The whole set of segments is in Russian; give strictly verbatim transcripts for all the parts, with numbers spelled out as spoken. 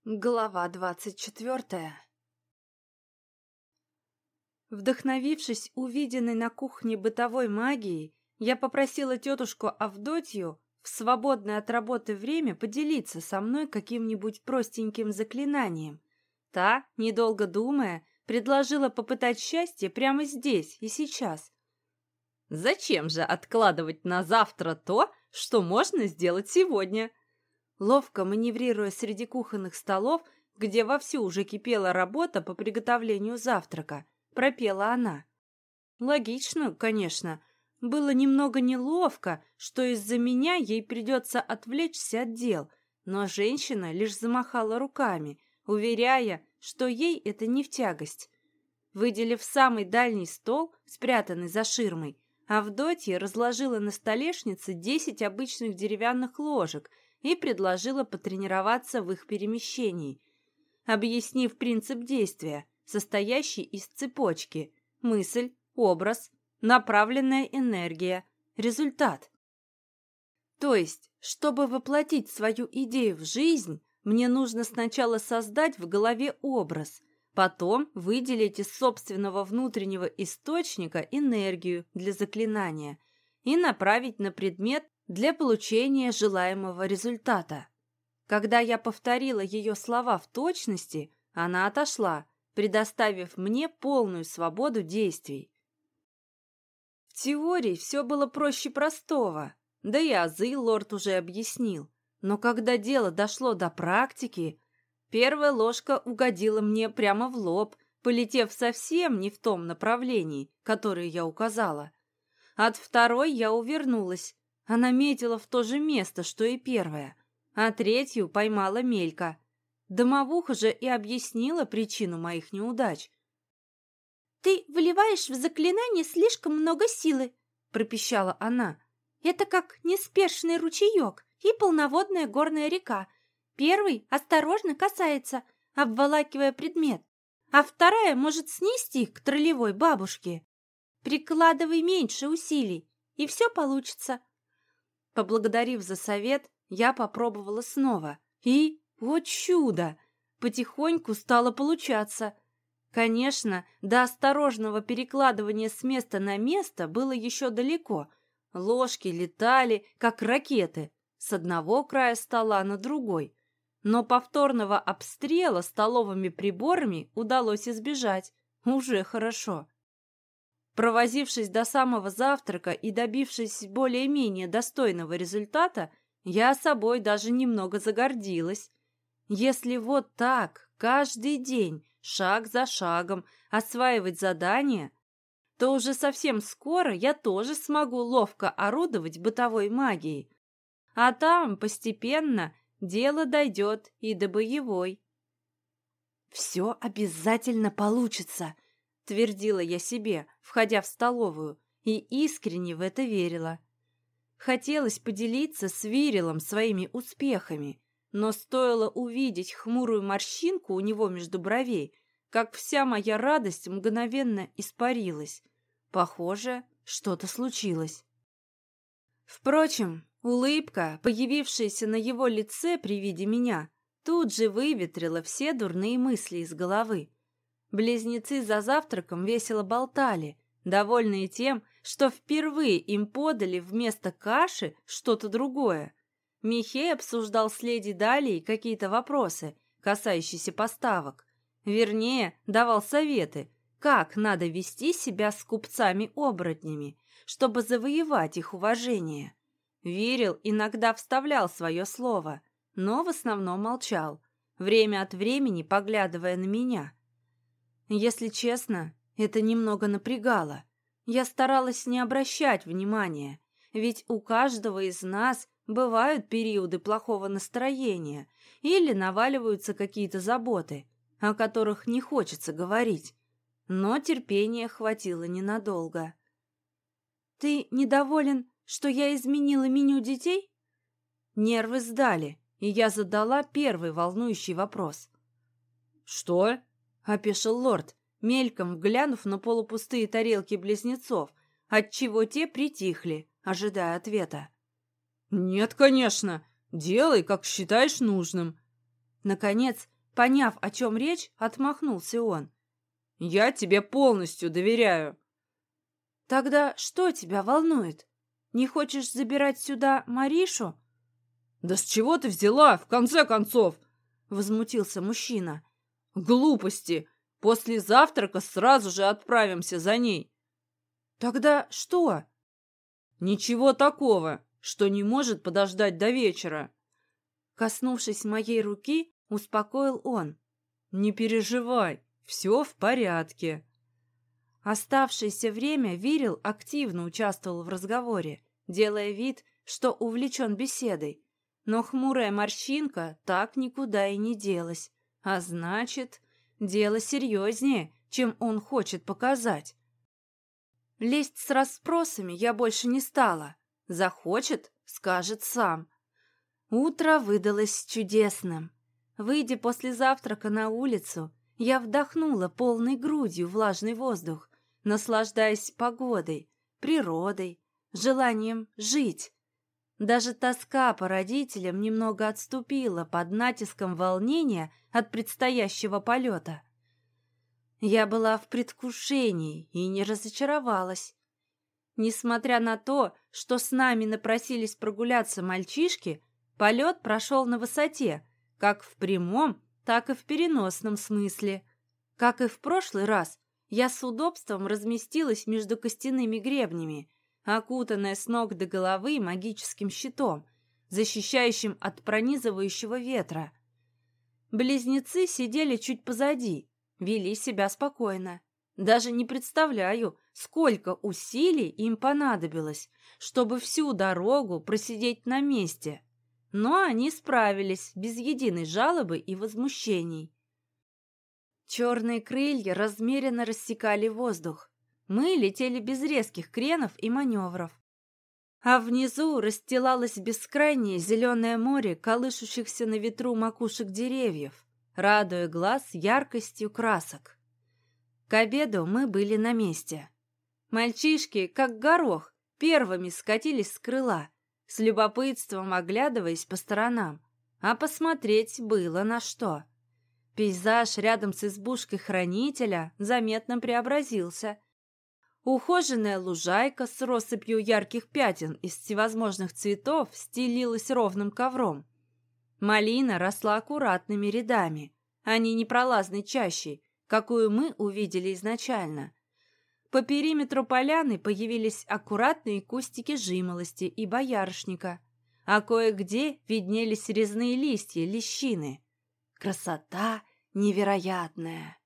Глава двадцать четвертая. Вдохновившись увиденной на кухне бытовой магией, я попросила тетушку Авдотью в свободное от работы время поделиться со мной каким-нибудь простеньким заклинанием. Та, недолго думая, предложила попытать счастье прямо здесь и сейчас. «Зачем же откладывать на завтра то, что можно сделать сегодня?» Ловко маневрируя среди кухонных столов, где вовсю уже кипела работа по приготовлению завтрака, пропела она. Логично, конечно. Было немного неловко, что из-за меня ей придется отвлечься от дел, но женщина лишь замахала руками, уверяя, что ей это не в тягость. Выделив самый дальний стол, спрятанный за ширмой, Авдотья разложила на столешнице десять обычных деревянных ложек и предложила потренироваться в их перемещении, объяснив принцип действия, состоящий из цепочки: мысль, образ, направленная энергия, результат. То есть, чтобы воплотить свою идею в жизнь, мне нужно сначала создать в голове образ, потом выделить из собственного внутреннего источника энергию для заклинания и направить на предмет для получения желаемого результата. Когда я повторила ее слова в точности, она отошла, предоставив мне полную свободу действий. В теории все было проще простого, да и азы лорд уже объяснил. Но когда дело дошло до практики, первая ложка угодила мне прямо в лоб, полетев совсем не в том направлении, которое я указала. От второй я увернулась. Она метила в то же место, что и первая, а третью поймала мелько. Домовуха же и объяснила причину моих неудач. «Ты вливаешь в заклинание слишком много силы», — пропищала она. «Это как неспешный ручеек и полноводная горная река. Первый осторожно касается, обволакивая предмет, а вторая может снести к троллевой бабушке. Прикладывай меньше усилий, и все получится». Поблагодарив за совет, я попробовала снова. И, о чудо, потихоньку стало получаться. Конечно, до осторожного перекладывания с места на место было еще далеко. Ложки летали, как ракеты, с одного края стола на другой. Но повторного обстрела столовыми приборами удалось избежать. Уже хорошо. Провозившись до самого завтрака и добившись более-менее достойного результата, я собой даже немного загордилась. Если вот так каждый день, шаг за шагом, осваивать задания, то уже совсем скоро я тоже смогу ловко орудовать бытовой магией. А там постепенно дело дойдет и до боевой. «Все обязательно получится», — твердила я себе, входя в столовую, и искренне в это верила. Хотелось поделиться с Вирилом своими успехами, но стоило увидеть хмурую морщинку у него между бровей, как вся моя радость мгновенно испарилась. Похоже, что-то случилось. Впрочем, улыбка, появившаяся на его лице при виде меня, тут же выветрила все дурные мысли из головы. Близнецы за завтраком весело болтали, довольные тем, что впервые им подали вместо каши что-то другое. Михей обсуждал с леди Далией какие-то вопросы, касающиеся поставок. Вернее, давал советы, как надо вести себя с купцами-оборотнями, чтобы завоевать их уважение. Вирил иногда вставлял свое слово, но в основном молчал, время от времени поглядывая на меня. Если честно, это немного напрягало. Я старалась не обращать внимания, ведь у каждого из нас бывают периоды плохого настроения или наваливаются какие-то заботы, о которых не хочется говорить. Но терпения хватило ненадолго. «Ты недоволен, что я изменила меню детей?» Нервы сдали, и я задала первый волнующий вопрос. «Что?» — опешил лорд, мельком глянув на полупустые тарелки близнецов, отчего те притихли, ожидая ответа. «Нет, конечно. Делай, как считаешь нужным». Наконец, Поняв, о чем речь, отмахнулся он. «Я тебе полностью доверяю». «Тогда что тебя волнует? Не хочешь забирать сюда Маришу?» «Да с чего ты взяла, в конце концов?» — возмутился мужчина. «Глупости! После завтрака сразу же отправимся за ней». «Тогда что?» «Ничего такого, что не может подождать до вечера». Коснувшись моей руки, успокоил он. «Не переживай, все в порядке». Оставшееся время Вирил активно участвовал в разговоре, делая вид, что увлечен беседой. Но хмурая морщинка так никуда и не делась. А значит, дело серьезнее, чем он хочет показать. Лезть с расспросами я больше не стала. Захочет — скажет сам. Утро выдалось чудесным. Выйдя после завтрака на улицу, я вдохнула полной грудью влажный воздух, наслаждаясь погодой, природой, желанием жить. Даже тоска по родителям немного отступила под натиском волнения от предстоящего полета. Я была в предвкушении и не разочаровалась. Несмотря на то, что с нами напросились прогуляться мальчишки, полет прошел на высоте, как в прямом, так и в переносном смысле. Как и в прошлый раз, я с удобством разместилась между костяными гребнями, окутанная с ног до головы магическим щитом, защищающим от пронизывающего ветра. Близнецы сидели чуть позади, вели себя спокойно. Даже не представляю, сколько усилий им понадобилось, чтобы всю дорогу просидеть на месте. Но они справились без единой жалобы и возмущений. Черные крылья размеренно рассекали воздух. Мы летели без резких кренов и маневров. А внизу расстилалось бескрайнее зеленое море колышущихся на ветру макушек деревьев, радуя глаз яркостью красок. К обеду мы были на месте. Мальчишки, как горох, первыми скатились с крыла, с любопытством оглядываясь по сторонам, а посмотреть было на что. Пейзаж рядом с избушкой хранителя заметно преобразился. Ухоженная лужайка с россыпью ярких пятен из всевозможных цветов стелилась ровным ковром. Малина росла аккуратными рядами, а не непролазной чащей, какую мы увидели изначально. По периметру поляны появились аккуратные кустики жимолости и боярышника, а кое-где виднелись резные листья лещины. Красота невероятная!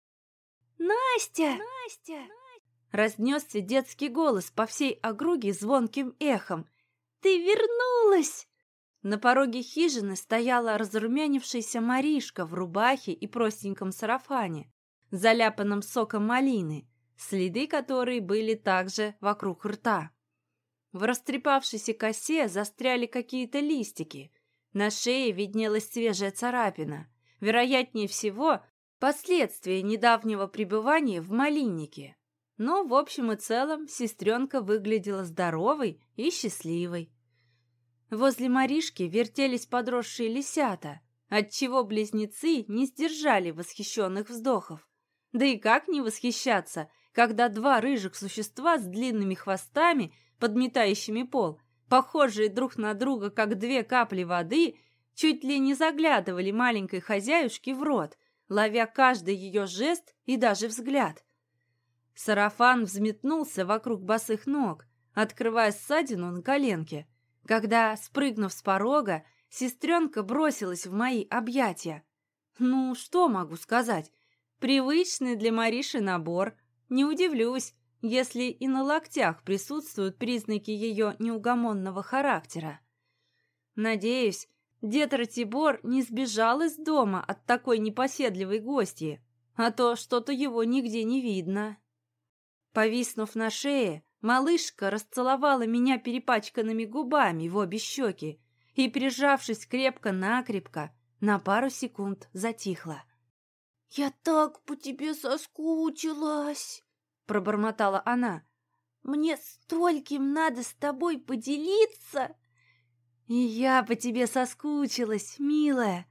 «Настя! Настя!» Разнесся детский голос по всей округе звонким эхом. «Ты вернулась!» На пороге хижины стояла разрумянившаяся Маришка в рубахе и простеньком сарафане, заляпанном соком малины, следы которой были также вокруг рта. В растрепавшейся косе застряли какие-то листики. На шее виднелась свежая царапина. Вероятнее всего, последствия недавнего пребывания в малиннике. Но, в общем и целом, сестренка выглядела здоровой и счастливой. Возле Маришки вертелись подросшие лисята, отчего близнецы не сдержали восхищенных вздохов. Да и как не восхищаться, когда два рыжих существа с длинными хвостами, подметающими пол, похожие друг на друга, как две капли воды, чуть ли не заглядывали маленькой хозяюшке в рот, ловя каждый ее жест и даже взгляд. Сарафан взметнулся вокруг босых ног, открывая ссадину на коленке, когда, спрыгнув с порога, сестренка бросилась в мои объятия. Ну, что могу сказать? Привычный для Мариши набор. Не удивлюсь, если и на локтях присутствуют признаки ее неугомонного характера. Надеюсь, дед Ратибор не сбежал из дома от такой непоседливой гостьи, а то что-то его нигде не видно. Повиснув на шее, малышка расцеловала меня перепачканными губами в обе щеки и, прижавшись крепко-накрепко, на пару секунд затихла. «Я так по тебе соскучилась!» — пробормотала она. «Мне стольким надо с тобой поделиться!» «И я по тебе соскучилась, милая!»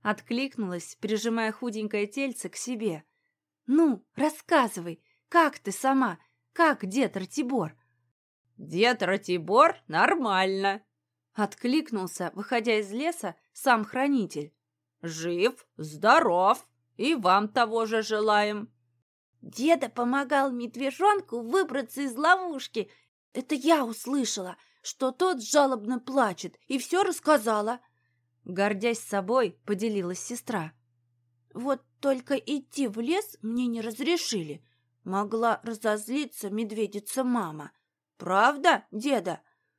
Откликнулась, прижимая худенькое тельце к себе. «Ну, рассказывай, как ты сама? Как дед Ратибор?» «Дед Ратибор нормально», — откликнулся, выходя из леса, сам хранитель. «Жив, здоров, и вам того же желаем». «Деда помогал медвежонку выбраться из ловушки. Это я услышала, что тот жалобно плачет, и все рассказала». Гордясь собой, поделилась сестра. «Вот только идти в лес мне не разрешили. Могла разозлиться медведица-мама. Правда, деда?»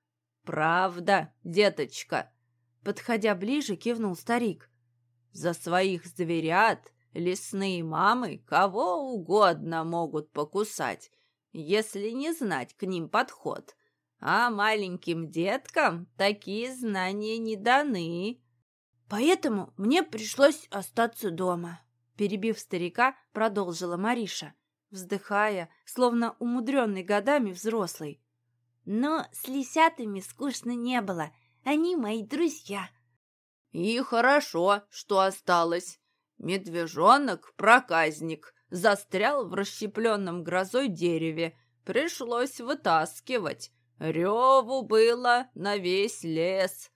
«Правда, деточка», — подходя ближе, кивнул старик. «За своих зверят лесные мамы кого угодно могут покусать, если не знать к ним подход. А маленьким деткам такие знания не даны». «Поэтому мне пришлось остаться дома», — перебив старика, продолжила Мариша, вздыхая, словно умудренный годами взрослый. «Но с лисятами скучно не было. Они мои друзья». «И хорошо, что осталось. Медвежонок, проказник, застрял в расщепленном грозой дереве. Пришлось вытаскивать. Реву было на весь лес.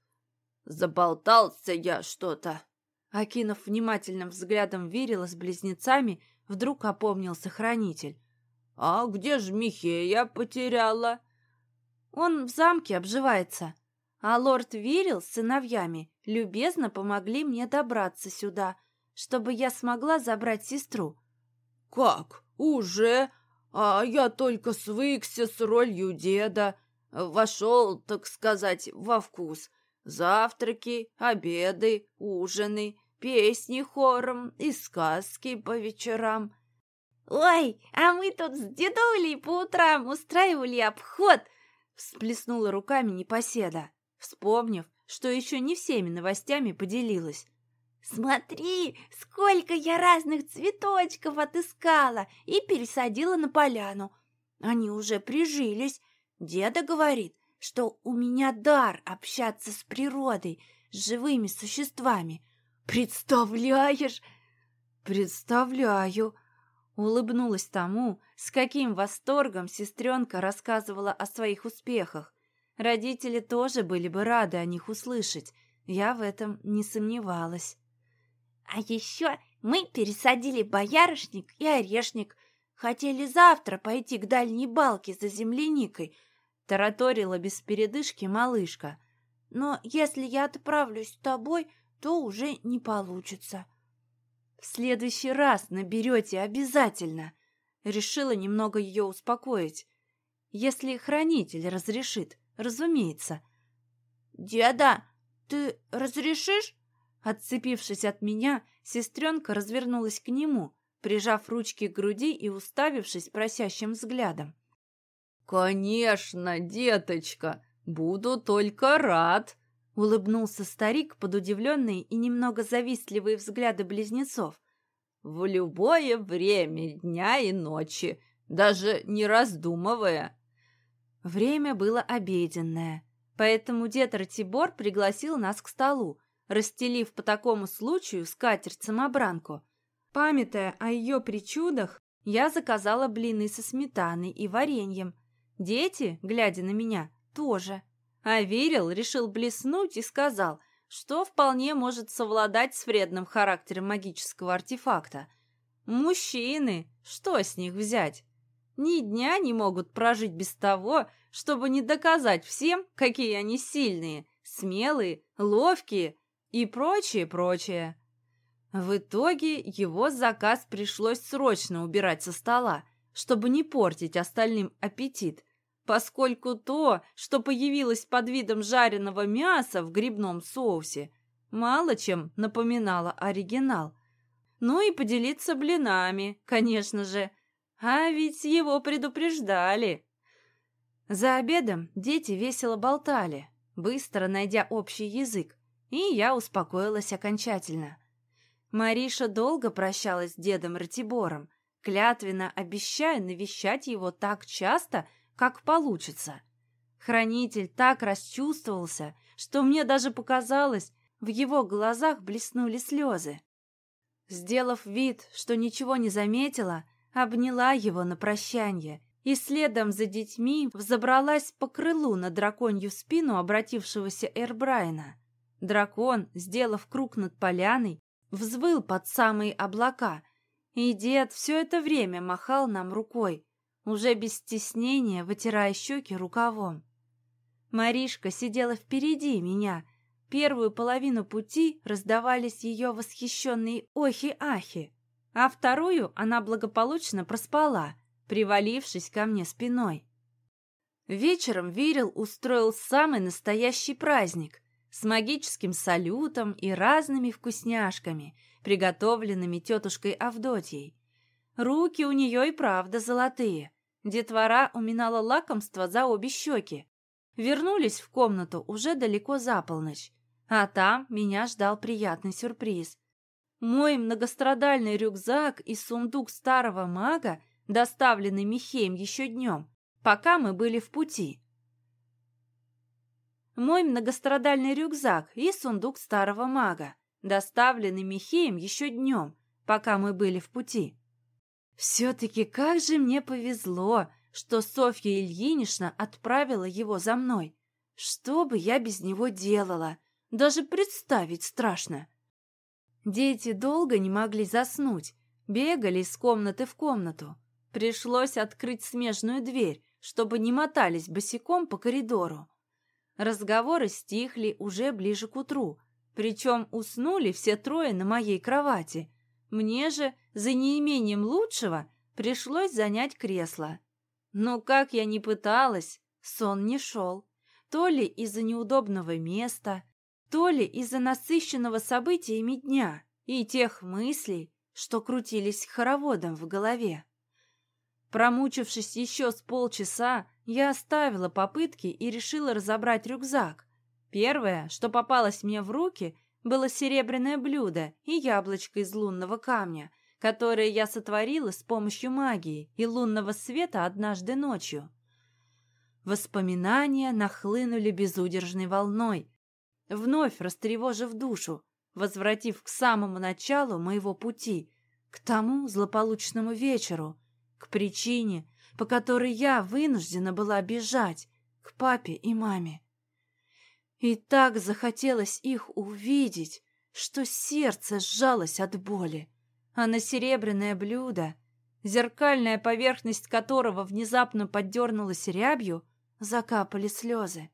Заболтался я что-то». Окинув внимательным взглядом Вирила с близнецами, вдруг опомнился хранитель. «А где ж Михея потеряла?» «Он в замке обживается, а лорд Вирил с сыновьями любезно помогли мне добраться сюда, чтобы я смогла забрать сестру». «Как? Уже? А я только свыкся с ролью деда. Вошел, так сказать, во вкус. Завтраки, обеды, ужины, песни хором и сказки по вечерам». «Ой, а мы тут с дедулей по утрам устраивали обход!» Всплеснула руками непоседа, вспомнив, что еще не всеми новостями поделилась. «Смотри, сколько я разных цветочков отыскала и пересадила на поляну. Они уже прижились. Деда говорит, что у меня дар общаться с природой, с живыми существами. Представляешь?» «Представляю!» Улыбнулась тому, с каким восторгом сестренка рассказывала о своих успехах. Родители тоже были бы рады о них услышать. Я в этом не сомневалась. «А еще мы пересадили боярышник и орешник. Хотели завтра пойти к дальней балке за земляникой», — тараторила без передышки малышка. «Но если я отправлюсь с тобой, то уже не получится». «В следующий раз наберете обязательно», — решила немного ее успокоить. «Если хранитель разрешит, разумеется». «Деда, ты разрешишь?» Отцепившись от меня, сестренка развернулась к нему, прижав ручки к груди и уставившись просящим взглядом. «Конечно, деточка, буду только рад», — улыбнулся старик под удивленные и немного завистливые взгляды близнецов. «В любое время дня и ночи, даже не раздумывая». Время было обеденное, поэтому дед Ратибор пригласил нас к столу, расстелив по такому случаю скатерть-самобранку. Памятая о ее причудах, я заказала блины со сметаной и вареньем. Дети, глядя на меня, тоже. А Вирил решил блеснуть и сказал, что вполне может совладать с вредным характером магического артефакта. Мужчины, что с них взять? Ни дня не могут прожить без того, чтобы не доказать всем, какие они сильные, смелые, ловкие и прочее, прочее. В итоге его заказ пришлось срочно убирать со стола, чтобы не портить остальным аппетит, поскольку то, что появилось под видом жареного мяса в грибном соусе, мало чем напоминало оригинал. Ну и поделиться блинами, конечно же, а ведь его предупреждали. За обедом дети весело болтали, быстро найдя общий язык, и я успокоилась окончательно. Мариша долго прощалась с дедом Ратибором, клятвенно обещая навещать его так часто, как получится. Хранитель так расчувствовался, что мне даже показалось, В его глазах блеснули слезы. Сделав вид, что ничего не заметила, обняла его на прощанье и следом за детьми взобралась по крылу на драконью спину обратившегося Эрбрайна. Дракон, сделав круг над поляной, взвыл под самые облака, и дед все это время махал нам рукой, уже без стеснения вытирая щеки рукавом. Маришка сидела впереди меня. Первую половину пути раздавались ее восхищенные охи-ахи, а вторую она благополучно проспала, привалившись ко мне спиной. Вечером Вирил устроил самый настоящий праздник с магическим салютом и разными вкусняшками, приготовленными тетушкой Авдотьей. Руки у нее и правда золотые. Детвора уминала лакомство за обе щеки. Вернулись в комнату уже далеко за полночь, а там меня ждал приятный сюрприз. Мой многострадальный рюкзак и сундук старого мага, доставленный Михеем еще днем, пока мы были в пути. Мой многострадальный рюкзак и сундук старого мага, доставленный Михеем еще днем, пока мы были в пути. Все-таки как же мне повезло, что Софья Ильинична отправила его за мной. Что бы я без него делала? Даже представить страшно. Дети долго не могли заснуть, бегали из комнаты в комнату. Пришлось открыть смежную дверь, чтобы не мотались босиком по коридору. Разговоры стихли уже ближе к утру, причем уснули все трое на моей кровати. Мне же, за неимением лучшего, пришлось занять кресло. Но как я ни пыталась, сон не шел. То ли из-за неудобного места, то ли из-за насыщенного событиями дня и тех мыслей, что крутились хороводом в голове. Промучившись еще с полчаса, я оставила попытки и решила разобрать рюкзак. Первое, что попалось мне в руки, было серебряное блюдо и яблочко из лунного камня, которое я сотворила с помощью магии и лунного света однажды ночью. Воспоминания нахлынули безудержной волной, вновь растревожив душу, возвратив к самому началу моего пути, к тому злополучному вечеру, к причине, по которой я вынуждена была бежать к папе и маме. И так захотелось их увидеть, что сердце сжалось от боли, а на серебряное блюдо, зеркальная поверхность которого внезапно поддернулась рябью, закапали слезы.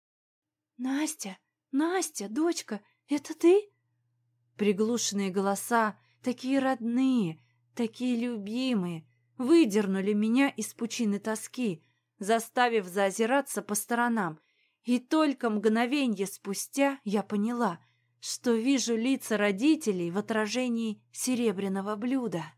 «Настя, Настя, дочка, это ты?» Приглушенные голоса, такие родные, такие любимые, выдернули меня из пучины тоски, заставив заозираться по сторонам, и только мгновенье спустя я поняла, что вижу лица родителей в отражении серебряного блюда.